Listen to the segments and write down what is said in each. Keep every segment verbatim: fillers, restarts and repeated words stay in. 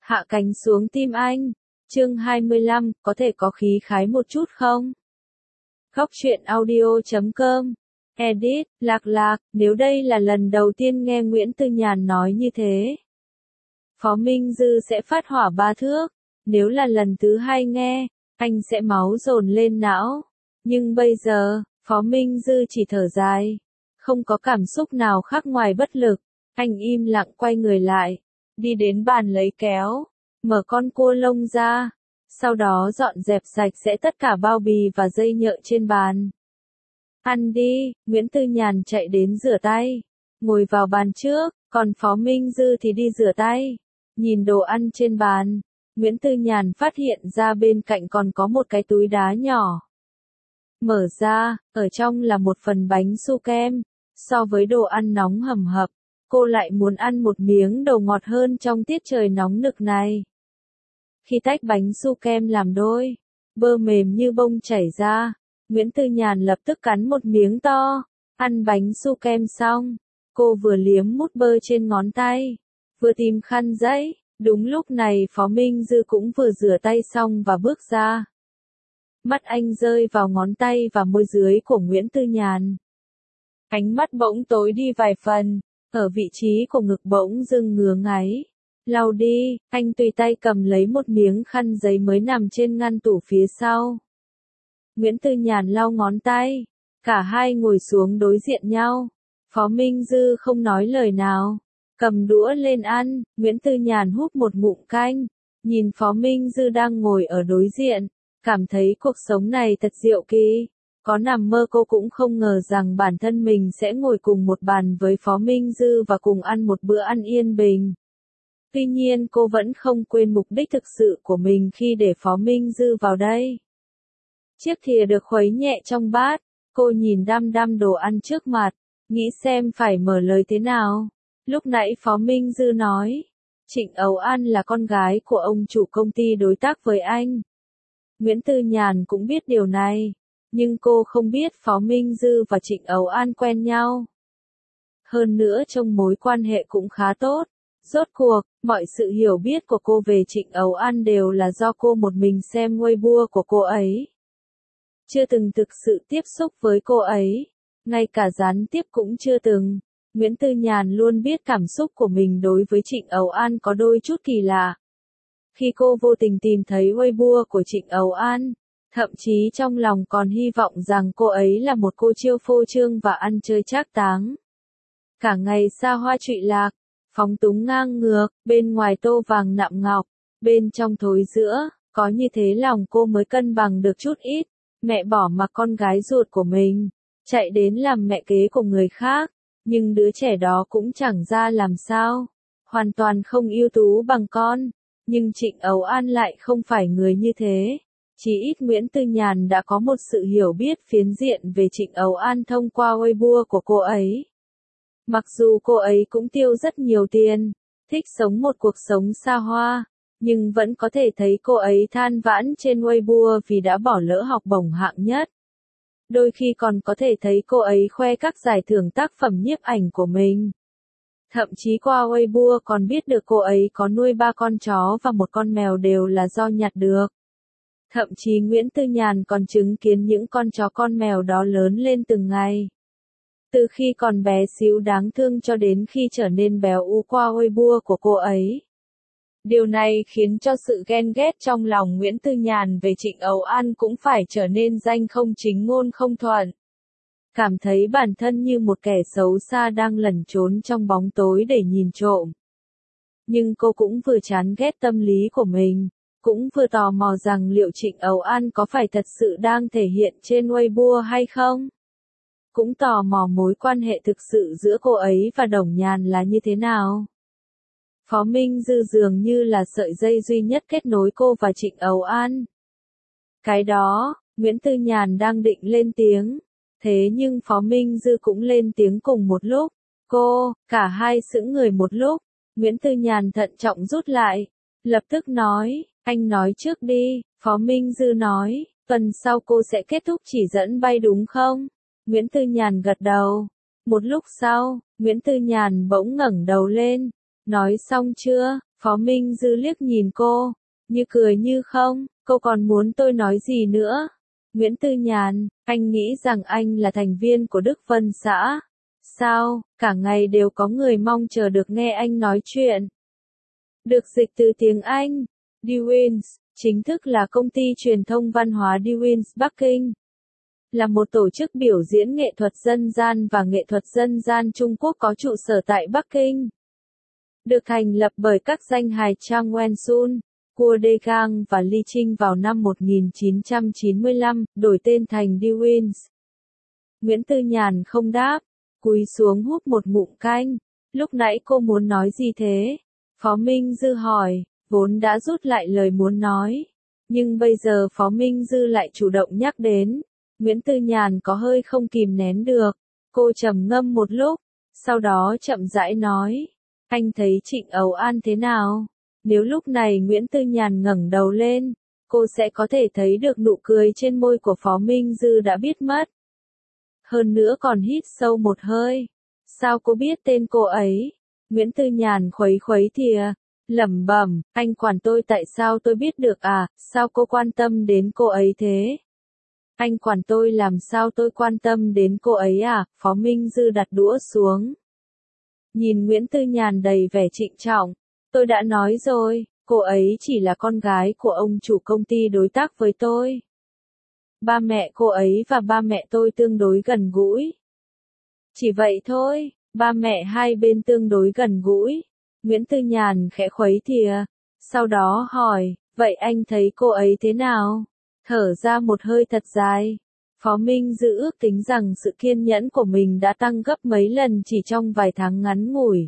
Hạ cánh xuống tim anh. Chương hai mươi lăm, có thể có khí khái một chút không? Góc truyện audio chấm com. Edit, Lạc Lạc, nếu đây là lần đầu tiên nghe Nguyễn Tư Nhàn nói như thế, Phó Minh Dư sẽ phát hỏa ba thước. Nếu là lần thứ hai nghe, anh sẽ máu dồn lên não. Nhưng bây giờ, Phó Minh Dư chỉ thở dài. Không có cảm xúc nào khác ngoài bất lực. Anh im lặng quay người lại. Đi đến bàn lấy kéo. Mở con cua lông ra. Sau đó dọn dẹp sạch sẽ tất cả bao bì và dây nhợ trên bàn. Ăn đi, Nguyễn Tư Nhàn chạy đến rửa tay. Ngồi vào bàn trước, còn Phó Minh Dư thì đi rửa tay. Nhìn đồ ăn trên bàn, Nguyễn Tư Nhàn phát hiện ra bên cạnh còn có một cái túi đá nhỏ. Mở ra, ở trong là một phần bánh su kem. So với đồ ăn nóng hầm hập, cô lại muốn ăn một miếng đồ ngọt hơn trong tiết trời nóng nực này. Khi tách bánh su kem làm đôi, bơ mềm như bông chảy ra, Nguyễn Tư Nhàn lập tức cắn một miếng to. Ăn bánh su kem xong, cô vừa liếm mút bơ trên ngón tay, vừa tìm khăn giấy. Đúng lúc này Phó Minh Dư cũng vừa rửa tay xong và bước ra. Mắt anh rơi vào ngón tay và môi dưới của Nguyễn Tư Nhàn. Ánh mắt bỗng tối đi vài phần, ở vị trí của ngực bỗng dưng ngứa ngáy. Lau đi, anh tùy tay cầm lấy một miếng khăn giấy mới nằm trên ngăn tủ phía sau. Nguyễn Tư Nhàn lau ngón tay, cả hai ngồi xuống đối diện nhau. Phó Minh Dư không nói lời nào, cầm đũa lên ăn. Nguyễn Tư Nhàn hút một ngụm canh, nhìn Phó Minh Dư đang ngồi ở đối diện, cảm thấy cuộc sống này thật diệu kỳ. Có nằm mơ cô cũng không ngờ rằng bản thân mình sẽ ngồi cùng một bàn với Phó Minh Dư và cùng ăn một bữa ăn yên bình. Tuy nhiên cô vẫn không quên mục đích thực sự của mình khi để Phó Minh Dư vào đây. Chiếc thìa được khuấy nhẹ trong bát, cô nhìn đăm đăm đồ ăn trước mặt, nghĩ xem phải mở lời thế nào. Lúc nãy Phó Minh Dư nói, Trịnh Ấu An là con gái của ông chủ công ty đối tác với anh. Nguyễn Tư Nhàn cũng biết điều này, nhưng cô không biết Phó Minh Dư và Trịnh Ấu An quen nhau. Hơn nữa trong mối quan hệ cũng khá tốt. Rốt cuộc, mọi sự hiểu biết của cô về Trịnh Ấu An đều là do cô một mình xem Weibo của cô ấy. Chưa từng thực sự tiếp xúc với cô ấy, ngay cả gián tiếp cũng chưa từng. Nguyễn Tư Nhàn luôn biết cảm xúc của mình đối với Trịnh Ấu An có đôi chút kỳ lạ. Khi cô vô tình tìm thấy Weibo của Trịnh Ấu An, thậm chí trong lòng còn hy vọng rằng cô ấy là một cô chiêu phô trương và ăn chơi trác táng. Cả ngày xa hoa trụy lạc, phóng túng ngang ngược, bên ngoài tô vàng nạm ngọc, bên trong thối giữa, có như thế lòng cô mới cân bằng được chút ít. Mẹ bỏ mặc con gái ruột của mình, chạy đến làm mẹ kế của người khác, nhưng đứa trẻ đó cũng chẳng ra làm sao, hoàn toàn không ưu tú bằng con. Nhưng Trịnh Ấu An lại không phải người như thế. Chỉ ít Nguyễn Tư Nhàn đã có một sự hiểu biết phiến diện về Trịnh Ấu An thông qua Weibo của cô ấy. Mặc dù cô ấy cũng tiêu rất nhiều tiền, thích sống một cuộc sống xa hoa, nhưng vẫn có thể thấy cô ấy than vãn trên Weibo vì đã bỏ lỡ học bổng hạng nhất. Đôi khi còn có thể thấy cô ấy khoe các giải thưởng tác phẩm nhiếp ảnh của mình. Thậm chí qua Weibo còn biết được cô ấy có nuôi ba con chó và một con mèo đều là do nhặt được. Thậm chí Nguyễn Tư Nhàn còn chứng kiến những con chó con mèo đó lớn lên từng ngày. Từ khi còn bé xíu đáng thương cho đến khi trở nên béo ú qua Weibo của cô ấy. Điều này khiến cho sự ghen ghét trong lòng Nguyễn Tư Nhàn về Trịnh Ấu An cũng phải trở nên danh không chính ngôn không thuận. Cảm thấy bản thân như một kẻ xấu xa đang lẩn trốn trong bóng tối để nhìn trộm. Nhưng cô cũng vừa chán ghét tâm lý của mình, cũng vừa tò mò rằng liệu Trịnh Ấu An có phải thật sự đang thể hiện trên Weibo hay không? Cũng tò mò mối quan hệ thực sự giữa cô ấy và Đồng Nhàn là như thế nào. Phó Minh Dư dường như là sợi dây duy nhất kết nối cô và Trịnh Ấu An. Cái đó, Nguyễn Tư Nhàn đang định lên tiếng. Thế nhưng Phó Minh Dư cũng lên tiếng cùng một lúc. Cô, cả hai sững người một lúc. Nguyễn Tư Nhàn thận trọng rút lại. Lập tức nói, anh nói trước đi. Phó Minh Dư nói, tuần sau cô sẽ kết thúc chỉ dẫn bay đúng không? Nguyễn Tư Nhàn gật đầu. Một lúc sau, Nguyễn Tư Nhàn bỗng ngẩng đầu lên. Nói xong chưa? Phó Minh Dư liếc nhìn cô, như cười như không, cô còn muốn tôi nói gì nữa? Nguyễn Tư Nhàn, anh nghĩ rằng anh là thành viên của Đức Vân xã. Sao, cả ngày đều có người mong chờ được nghe anh nói chuyện. Được dịch từ tiếng Anh, Dewins, chính thức là công ty truyền thông văn hóa Dewins Bắc Kinh. Là một tổ chức biểu diễn nghệ thuật dân gian và nghệ thuật dân gian Trung Quốc có trụ sở tại Bắc Kinh. Được thành lập bởi các danh hài Chang Wen-sun, Guo Degang và Li Trinh vào năm một nghìn chín trăm chín mươi lăm, đổi tên thành Dewins. Nguyễn Tư Nhàn không đáp, cúi xuống hút một ngụm canh. Lúc nãy cô muốn nói gì thế? Phó Minh Dư hỏi, vốn đã rút lại lời muốn nói. Nhưng bây giờ Phó Minh Dư lại chủ động nhắc đến. Nguyễn Tư Nhàn có hơi không kìm nén được. Cô trầm ngâm một lúc, sau đó chậm rãi nói. Anh thấy Trịnh Ấu An thế nào? Nếu lúc này Nguyễn Tư Nhàn ngẩng đầu lên, cô sẽ có thể thấy được nụ cười trên môi của Phó Minh Dư đã biết mất. Hơn nữa còn hít sâu một hơi. Sao cô biết tên cô ấy? Nguyễn Tư Nhàn khuấy khuấy thìa, lẩm bẩm, anh quản tôi tại sao tôi biết được à, sao cô quan tâm đến cô ấy thế? Anh quản tôi làm sao tôi quan tâm đến cô ấy à? Phó Minh Dư đặt đũa xuống. Nhìn Nguyễn Tư Nhàn đầy vẻ trịnh trọng, tôi đã nói rồi, cô ấy chỉ là con gái của ông chủ công ty đối tác với tôi. Ba mẹ cô ấy và ba mẹ tôi tương đối gần gũi. Chỉ vậy thôi, ba mẹ hai bên tương đối gần gũi. Nguyễn Tư Nhàn khẽ khuấy thìa, sau đó hỏi, vậy anh thấy cô ấy thế nào? Thở ra một hơi thật dài. Phó Minh Dư ước tính rằng sự kiên nhẫn của mình đã tăng gấp mấy lần chỉ trong vài tháng ngắn ngủi.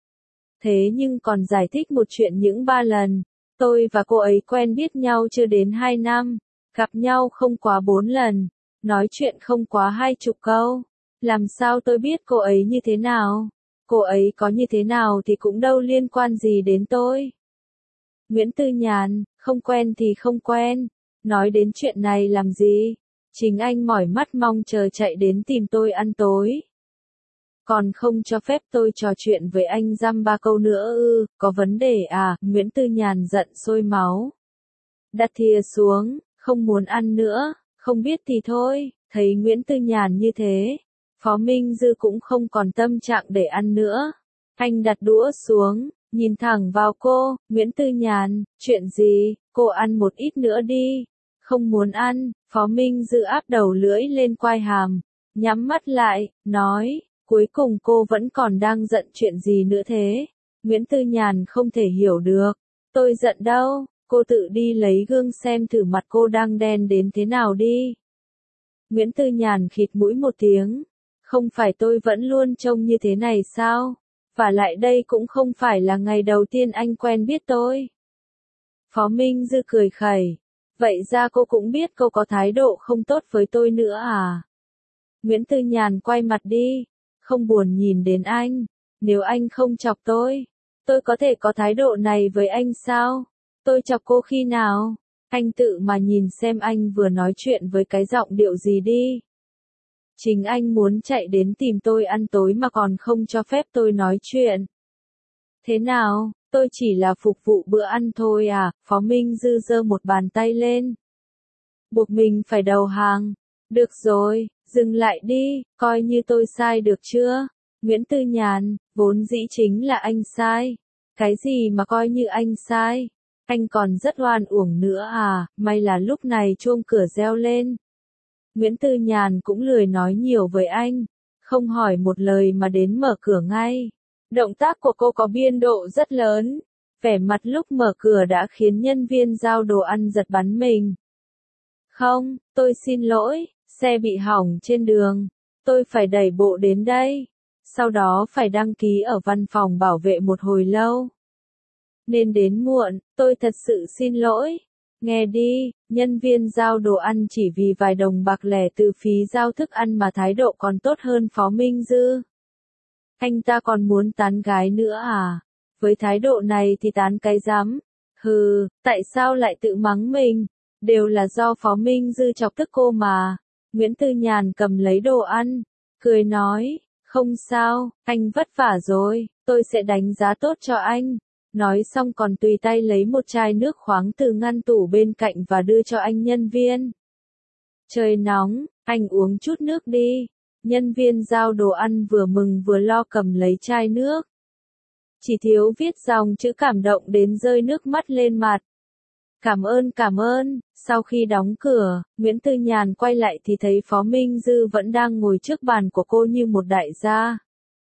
Thế nhưng còn giải thích một chuyện những ba lần. Tôi và cô ấy quen biết nhau chưa đến hai năm. Gặp nhau không quá bốn lần. Nói chuyện không quá hai chục câu. Làm sao tôi biết cô ấy như thế nào? Cô ấy có như thế nào thì cũng đâu liên quan gì đến tôi. Nguyễn Tư Nhàn, không quen thì không quen. Nói đến chuyện này làm gì? Chính anh mỏi mắt mong chờ chạy đến tìm tôi ăn tối. Còn không cho phép tôi trò chuyện với anh dăm ba câu nữa ư, có vấn đề à? Nguyễn Tư Nhàn giận sôi máu. Đặt thìa xuống, không muốn ăn nữa, không biết thì thôi. Thấy Nguyễn Tư Nhàn như thế, Phó Minh Dư cũng không còn tâm trạng để ăn nữa. Anh đặt đũa xuống, nhìn thẳng vào cô, Nguyễn Tư Nhàn, chuyện gì, cô ăn một ít nữa đi. Không muốn ăn, Phó Minh Dư áp đầu lưỡi lên quai hàm, nhắm mắt lại, nói, cuối cùng cô vẫn còn đang giận chuyện gì nữa thế? Nguyễn Tư Nhàn không thể hiểu được, tôi giận đâu, cô tự đi lấy gương xem thử mặt cô đang đen đến thế nào đi. Nguyễn Tư Nhàn khịt mũi một tiếng, không phải tôi vẫn luôn trông như thế này sao? Và lại đây cũng không phải là ngày đầu tiên anh quen biết tôi. Phó Minh Dư cười khẩy. Vậy ra cô cũng biết cô có thái độ không tốt với tôi nữa à? Nguyễn Tư Nhàn quay mặt đi, không buồn nhìn đến anh. Nếu anh không chọc tôi, tôi có thể có thái độ này với anh sao? Tôi chọc cô khi nào? Anh tự mà nhìn xem anh vừa nói chuyện với cái giọng điệu gì đi. Chính anh muốn chạy đến tìm tôi ăn tối mà còn không cho phép tôi nói chuyện. Thế nào, tôi chỉ là phục vụ bữa ăn thôi à? Phó Minh Dư giơ một bàn tay lên. Buộc mình phải đầu hàng. Được rồi, dừng lại đi, coi như tôi sai được chưa? Nguyễn Tư Nhàn, vốn dĩ chính là anh sai. Cái gì mà coi như anh sai? Anh còn rất oan uổng nữa à? May là lúc này chuông cửa reo lên. Nguyễn Tư Nhàn cũng lười nói nhiều với anh, không hỏi một lời mà đến mở cửa ngay. Động tác của cô có biên độ rất lớn, vẻ mặt lúc mở cửa đã khiến nhân viên giao đồ ăn giật bắn mình. Không, tôi xin lỗi, xe bị hỏng trên đường, tôi phải đẩy bộ đến đây, sau đó phải đăng ký ở văn phòng bảo vệ một hồi lâu. Nên đến muộn, tôi thật sự xin lỗi. Nghe đi, nhân viên giao đồ ăn chỉ vì vài đồng bạc lẻ từ phí giao thức ăn mà thái độ còn tốt hơn Phó Minh Dư. Anh ta còn muốn tán gái nữa à? Với thái độ này thì tán cái rắm. Hừ, tại sao lại tự mắng mình? Đều là do Phó Minh Dư chọc tức cô mà. Nguyễn Tư Nhàn cầm lấy đồ ăn, cười nói, không sao, anh vất vả rồi, tôi sẽ đánh giá tốt cho anh. Nói xong còn tùy tay lấy một chai nước khoáng từ ngăn tủ bên cạnh và đưa cho anh nhân viên. Trời nóng, anh uống chút nước đi. Nhân viên giao đồ ăn vừa mừng vừa lo cầm lấy chai nước. Chỉ thiếu viết dòng chữ cảm động đến rơi nước mắt lên mặt. Cảm ơn cảm ơn, sau khi đóng cửa, Nguyễn Tư Nhàn quay lại thì thấy Phó Minh Dư vẫn đang ngồi trước bàn của cô như một đại gia.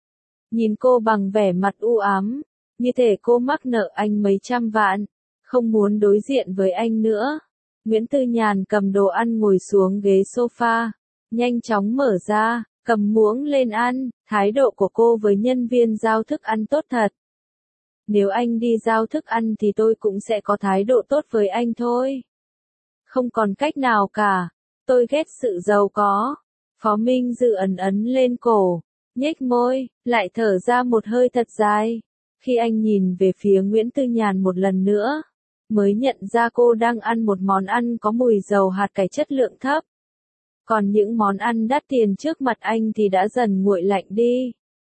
Nhìn cô bằng vẻ mặt u ám, như thể cô mắc nợ anh mấy trăm vạn, không muốn đối diện với anh nữa. Nguyễn Tư Nhàn cầm đồ ăn ngồi xuống ghế sofa, nhanh chóng mở ra, cầm muỗng lên ăn, thái độ của cô với nhân viên giao thức ăn tốt thật. Nếu anh đi giao thức ăn thì tôi cũng sẽ có thái độ tốt với anh thôi. Không còn cách nào cả, tôi ghét sự giàu có. Phó Minh Dư ẩn ấn lên cổ, nhếch môi, lại thở ra một hơi thật dài. Khi anh nhìn về phía Nguyễn Tư Nhàn một lần nữa, mới nhận ra cô đang ăn một món ăn có mùi dầu hạt cải chất lượng thấp. Còn những món ăn đắt tiền trước mặt anh thì đã dần nguội lạnh đi.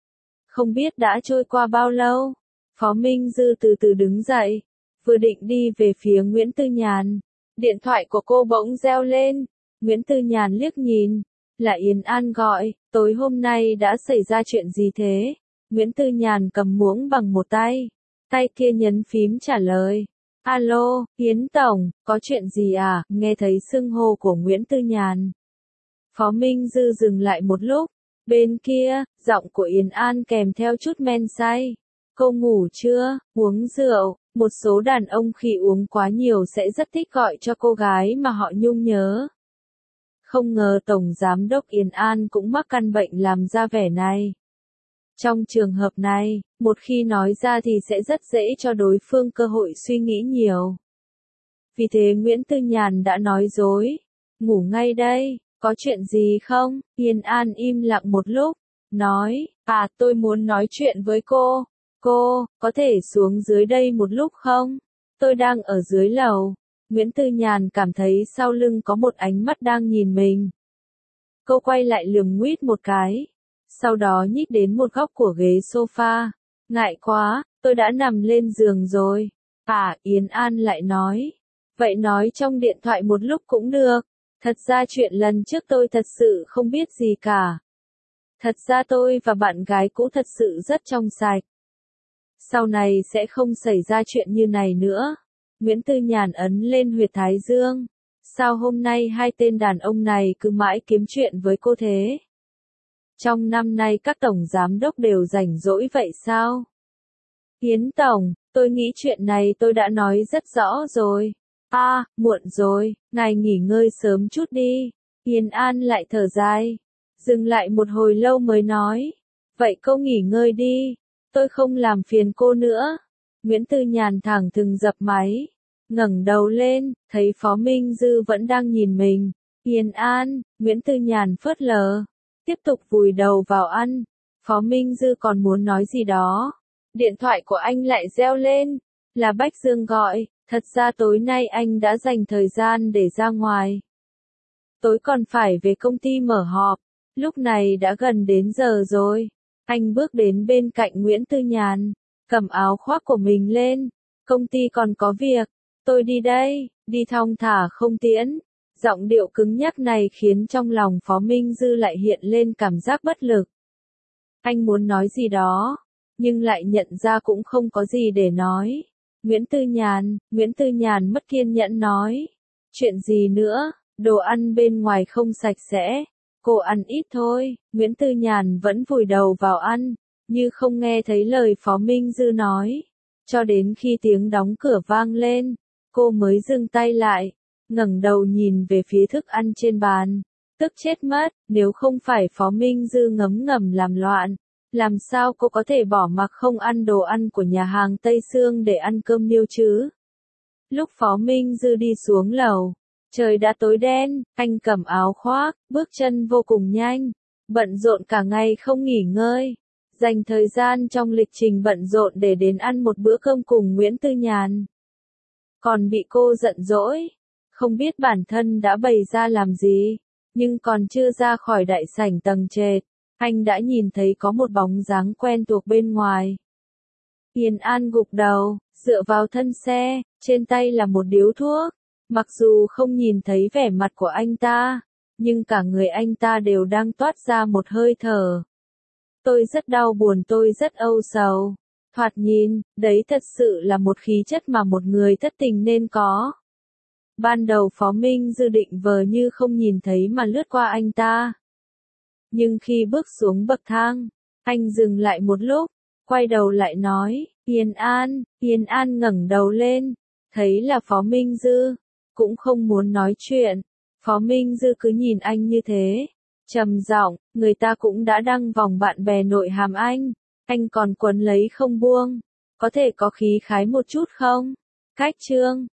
Không biết đã trôi qua bao lâu, Phó Minh Dư từ từ đứng dậy, vừa định đi về phía Nguyễn Tư Nhàn. Điện thoại của cô bỗng reo lên, Nguyễn Tư Nhàn liếc nhìn, là Yến An gọi, tối hôm nay đã xảy ra chuyện gì thế? Nguyễn Tư Nhàn cầm muỗng bằng một tay, tay kia nhấn phím trả lời. Alo, Yến Tổng, có chuyện gì à? Nghe thấy xưng hô của Nguyễn Tư Nhàn. Phó Minh Dư dừng lại một lúc, bên kia, giọng của Yến An kèm theo chút men say. Cô ngủ chưa? Uống rượu, một số đàn ông khi uống quá nhiều sẽ rất thích gọi cho cô gái mà họ nhung nhớ. Không ngờ Tổng Giám đốc Yến An cũng mắc căn bệnh làm ra vẻ này. Trong trường hợp này, một khi nói ra thì sẽ rất dễ cho đối phương cơ hội suy nghĩ nhiều. Vì thế Nguyễn Tư Nhàn đã nói dối. Ngủ ngay đây, có chuyện gì không? Yến An im lặng một lúc, nói, à tôi muốn nói chuyện với cô. Cô, có thể xuống dưới đây một lúc không? Tôi đang ở dưới lầu. Nguyễn Tư Nhàn cảm thấy sau lưng có một ánh mắt đang nhìn mình. Cô quay lại lườm nguýt một cái. Sau đó nhích đến một góc của ghế sofa. Ngại quá, tôi đã nằm lên giường rồi. À, Yến An lại nói. Vậy nói trong điện thoại một lúc cũng được. Thật ra chuyện lần trước tôi thật sự không biết gì cả. Thật ra tôi và bạn gái cũ thật sự rất trong sạch. Sau này sẽ không xảy ra chuyện như này nữa. Nguyễn Tư Nhàn ấn lên huyệt thái dương. Sao hôm nay hai tên đàn ông này cứ mãi kiếm chuyện với cô thế? Trong năm nay các tổng giám đốc đều rảnh rỗi vậy sao? Yến Tổng, tôi nghĩ chuyện này tôi đã nói rất rõ rồi. À, muộn rồi, ngài nghỉ ngơi sớm chút đi. Yến An lại thở dài. Dừng lại một hồi lâu mới nói. Vậy cô nghỉ ngơi đi. Tôi không làm phiền cô nữa. Nguyễn Tư Nhàn thẳng thừng dập máy. Ngẩng đầu lên, thấy Phó Minh Dư vẫn đang nhìn mình. Yến An, Nguyễn Tư Nhàn phớt lờ. Tiếp tục vùi đầu vào ăn. Phó Minh Dư còn muốn nói gì đó. Điện thoại của anh lại reo lên. Là Bách Dương gọi. Thật ra tối nay anh đã dành thời gian để ra ngoài. Tối còn phải về công ty mở họp. Lúc này đã gần đến giờ rồi. Anh bước đến bên cạnh Nguyễn Tư Nhàn. Cầm áo khoác của mình lên. Công ty còn có việc. Tôi đi đây. Đi thong thả không tiễn. Giọng điệu cứng nhắc này khiến trong lòng Phó Minh Dư lại hiện lên cảm giác bất lực. Anh muốn nói gì đó. Nhưng lại nhận ra cũng không có gì để nói. Nguyễn Tư Nhàn, Nguyễn Tư Nhàn mất kiên nhẫn nói. Chuyện gì nữa, đồ ăn bên ngoài không sạch sẽ. Cô ăn ít thôi, Nguyễn Tư Nhàn vẫn vùi đầu vào ăn, như không nghe thấy lời Phó Minh Dư nói. Cho đến khi tiếng đóng cửa vang lên, cô mới dừng tay lại, ngẩng đầu nhìn về phía thức ăn trên bàn. Tức chết mất, nếu không phải Phó Minh Dư ngấm ngầm làm loạn. Làm sao cô có thể bỏ mặc không ăn đồ ăn của nhà hàng Tây Sương để ăn cơm niêu chứ? Lúc Phó Minh Dư đi xuống lầu, trời đã tối đen, anh cầm áo khoác, bước chân vô cùng nhanh, bận rộn cả ngày không nghỉ ngơi, dành thời gian trong lịch trình bận rộn để đến ăn một bữa cơm cùng Nguyễn Tư Nhàn. Còn bị cô giận dỗi, không biết bản thân đã bày ra làm gì, nhưng còn chưa ra khỏi đại sảnh tầng trệt. Anh đã nhìn thấy có một bóng dáng quen thuộc bên ngoài. Yên An gục đầu, dựa vào thân xe, trên tay là một điếu thuốc. Mặc dù không nhìn thấy vẻ mặt của anh ta, nhưng cả người anh ta đều đang toát ra một hơi thở. Tôi rất đau buồn, tôi rất âu sầu. Thoạt nhìn, đấy thật sự là một khí chất mà một người thất tình nên có. Ban đầu Phó Minh Dư định vờ như không nhìn thấy mà lướt qua anh ta. Nhưng khi bước xuống bậc thang, anh dừng lại một lúc, quay đầu lại nói, Yên An. Yên An ngẩng đầu lên, thấy là Phó Minh Dư, cũng không muốn nói chuyện. Phó Minh Dư cứ nhìn anh như thế, trầm giọng, người ta cũng đã đăng vòng bạn bè nội hàm anh, anh còn quấn lấy không buông, có thể có khí khái một chút không? Cách chương